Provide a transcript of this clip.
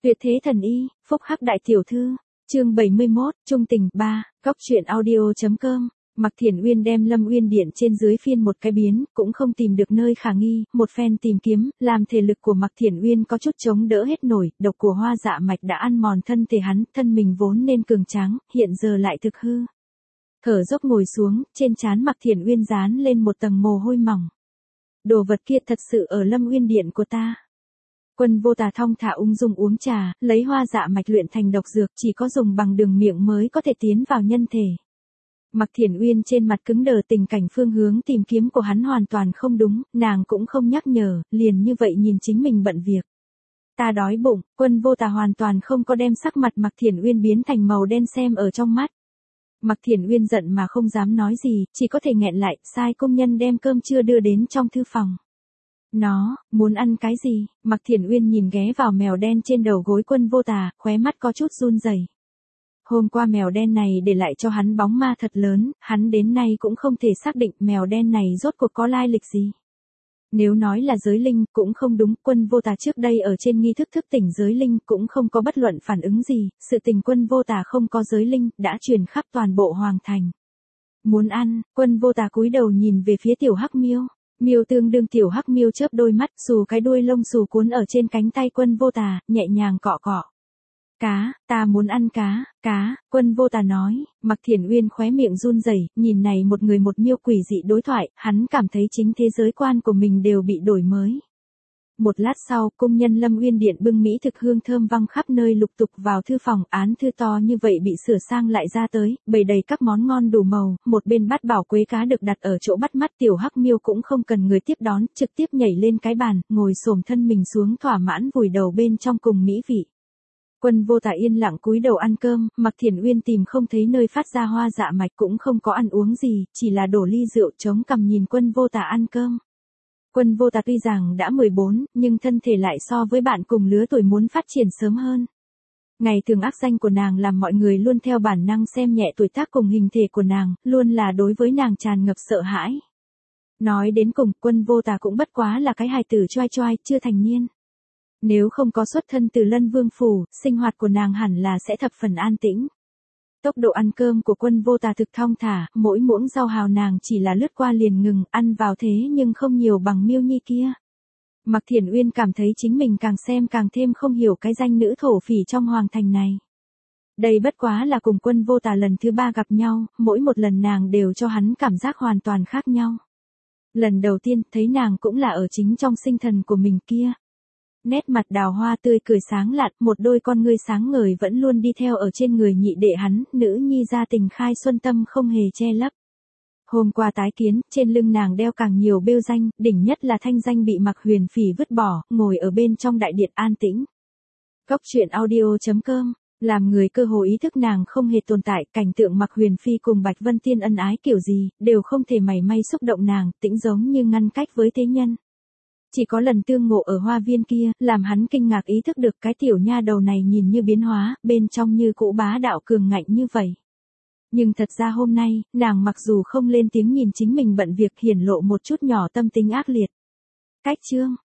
Tuyệt thế thần y, phúc hắc đại tiểu thư. Chương 71, trung tình 3, góc truyện audio.com. Mạc Thiển Uyên đem Lâm Uyên Điện trên dưới phiên một cái biến, cũng không tìm được nơi khả nghi, một phen tìm kiếm, làm thể lực của Mạc Thiển Uyên có chút chống đỡ hết nổi, độc của hoa dạ mạch đã ăn mòn thân thể hắn, thân mình vốn nên cường tráng, hiện giờ lại thực hư. Thở dốc ngồi xuống, trên trán Mạc Thiển Uyên dán lên một tầng mồ hôi mỏng. Đồ vật kia thật sự ở Lâm Uyên Điện của ta. Quân Vô Tà thong thả ung dung uống trà, lấy hoa dạ mạch luyện thành độc dược, chỉ có dùng bằng đường miệng mới có thể tiến vào nhân thể. Mạc Thiển Uyên trên mặt cứng đờ, tình cảnh phương hướng tìm kiếm của hắn hoàn toàn không đúng, nàng cũng không nhắc nhở, liền như vậy nhìn chính mình bận việc. Ta đói bụng, Quân Vô Tà hoàn toàn không có đem sắc mặt Mạc Thiển Uyên biến thành màu đen xem ở trong mắt. Mạc Thiển Uyên giận mà không dám nói gì, chỉ có thể nghẹn lại, sai công nhân đem cơm trưa đưa đến trong thư phòng. Nó, muốn ăn cái gì? Mạc Thiển Uyên nhìn ghé vào mèo đen trên đầu gối Quân Vô Tà, khóe mắt có chút run rẩy. Hôm qua mèo đen này để lại cho hắn bóng ma thật lớn, hắn đến nay cũng không thể xác định mèo đen này rốt cuộc có lai lịch gì. Nếu nói là giới linh, cũng không đúng, Quân Vô Tà trước đây ở trên nghi thức thức tỉnh giới linh cũng không có bất luận phản ứng gì, sự tình Quân Vô Tà không có giới linh, đã truyền khắp toàn bộ hoàng thành. Muốn ăn, Quân Vô Tà cúi đầu nhìn về phía tiểu hắc miêu. Miêu tương đương tiểu hắc miêu chớp đôi mắt, xù cái đuôi lông xù cuốn ở trên cánh tay Quân Vô Tà, nhẹ nhàng cọ cọ. Cá, ta muốn ăn cá, Quân Vô Tà nói. Mạc Thiển Uyên khóe miệng run rẩy, nhìn này một người một miêu quỷ dị đối thoại, hắn cảm thấy chính thế giới quan của mình đều bị đổi mới. Một lát sau, công nhân Lâm Uyên Điện bưng mỹ thực hương thơm văng khắp nơi lục tục vào thư phòng, án thư to như vậy bị sửa sang lại ra tới, bày đầy các món ngon đủ màu, một bên bát bảo quế cá được đặt ở chỗ bắt mắt, tiểu hắc miêu cũng không cần người tiếp đón, trực tiếp nhảy lên cái bàn, ngồi xổm thân mình xuống thỏa mãn vùi đầu bên trong cùng mỹ vị. Quân Vô Tà yên lặng cúi đầu ăn cơm, Mạc Thiển Uyên tìm không thấy nơi phát ra hoa dạ mạch, cũng không có ăn uống gì, chỉ là đổ ly rượu chống cằm nhìn Quân Vô Tà ăn cơm. Quân Vô Tà tuy rằng đã 14, nhưng thân thể lại so với bạn cùng lứa tuổi muốn phát triển sớm hơn. Ngày thường ác danh của nàng làm mọi người luôn theo bản năng xem nhẹ tuổi tác cùng hình thể của nàng, luôn là đối với nàng tràn ngập sợ hãi. Nói đến cùng, Quân Vô Tà cũng bất quá là cái hài tử choai choai, chưa thành niên. Nếu không có xuất thân từ Lân Vương phủ, sinh hoạt của nàng hẳn là sẽ thập phần an tĩnh. Tốc độ ăn cơm của Quân Vô Tà thực thong thả, mỗi muỗng rau hào nàng chỉ là lướt qua liền ngừng, ăn vào thế nhưng không nhiều bằng miêu nhi kia. Mạc Thiển Uyên cảm thấy chính mình càng xem càng thêm không hiểu cái danh nữ thổ phỉ trong hoàng thành này. Đây bất quá là cùng Quân Vô Tà lần thứ 3 gặp nhau, mỗi một lần nàng đều cho hắn cảm giác hoàn toàn khác nhau. Lần đầu tiên thấy nàng cũng là ở chính trong sinh thần của mình kia. Nét mặt đào hoa tươi cười sáng lạn, một đôi con ngươi sáng ngời vẫn luôn đi theo ở trên người nhị đệ hắn, nữ nhi gia tình khai xuân tâm không hề che lấp. Hôm qua tái kiến, trên lưng nàng đeo càng nhiều bêu danh, đỉnh nhất là thanh danh bị Mạc Huyền Phỉ vứt bỏ, ngồi ở bên trong đại điện an tĩnh. Góc truyện audio.com, làm người cơ hồ ý thức nàng không hề tồn tại, cảnh tượng Mạc Huyền Phi cùng Bạch Vân Tiên ân ái kiểu gì, đều không thể mảy may xúc động nàng, tĩnh giống như ngăn cách với thế nhân. Chỉ có lần tương ngộ ở hoa viên kia, làm hắn kinh ngạc ý thức được cái tiểu nha đầu này nhìn như biến hóa, bên trong như cũ bá đạo cường ngạnh như vậy. Nhưng thật ra hôm nay, nàng mặc dù không lên tiếng nhìn chính mình bận việc hiển lộ một chút nhỏ tâm tính ác liệt. Cách chương,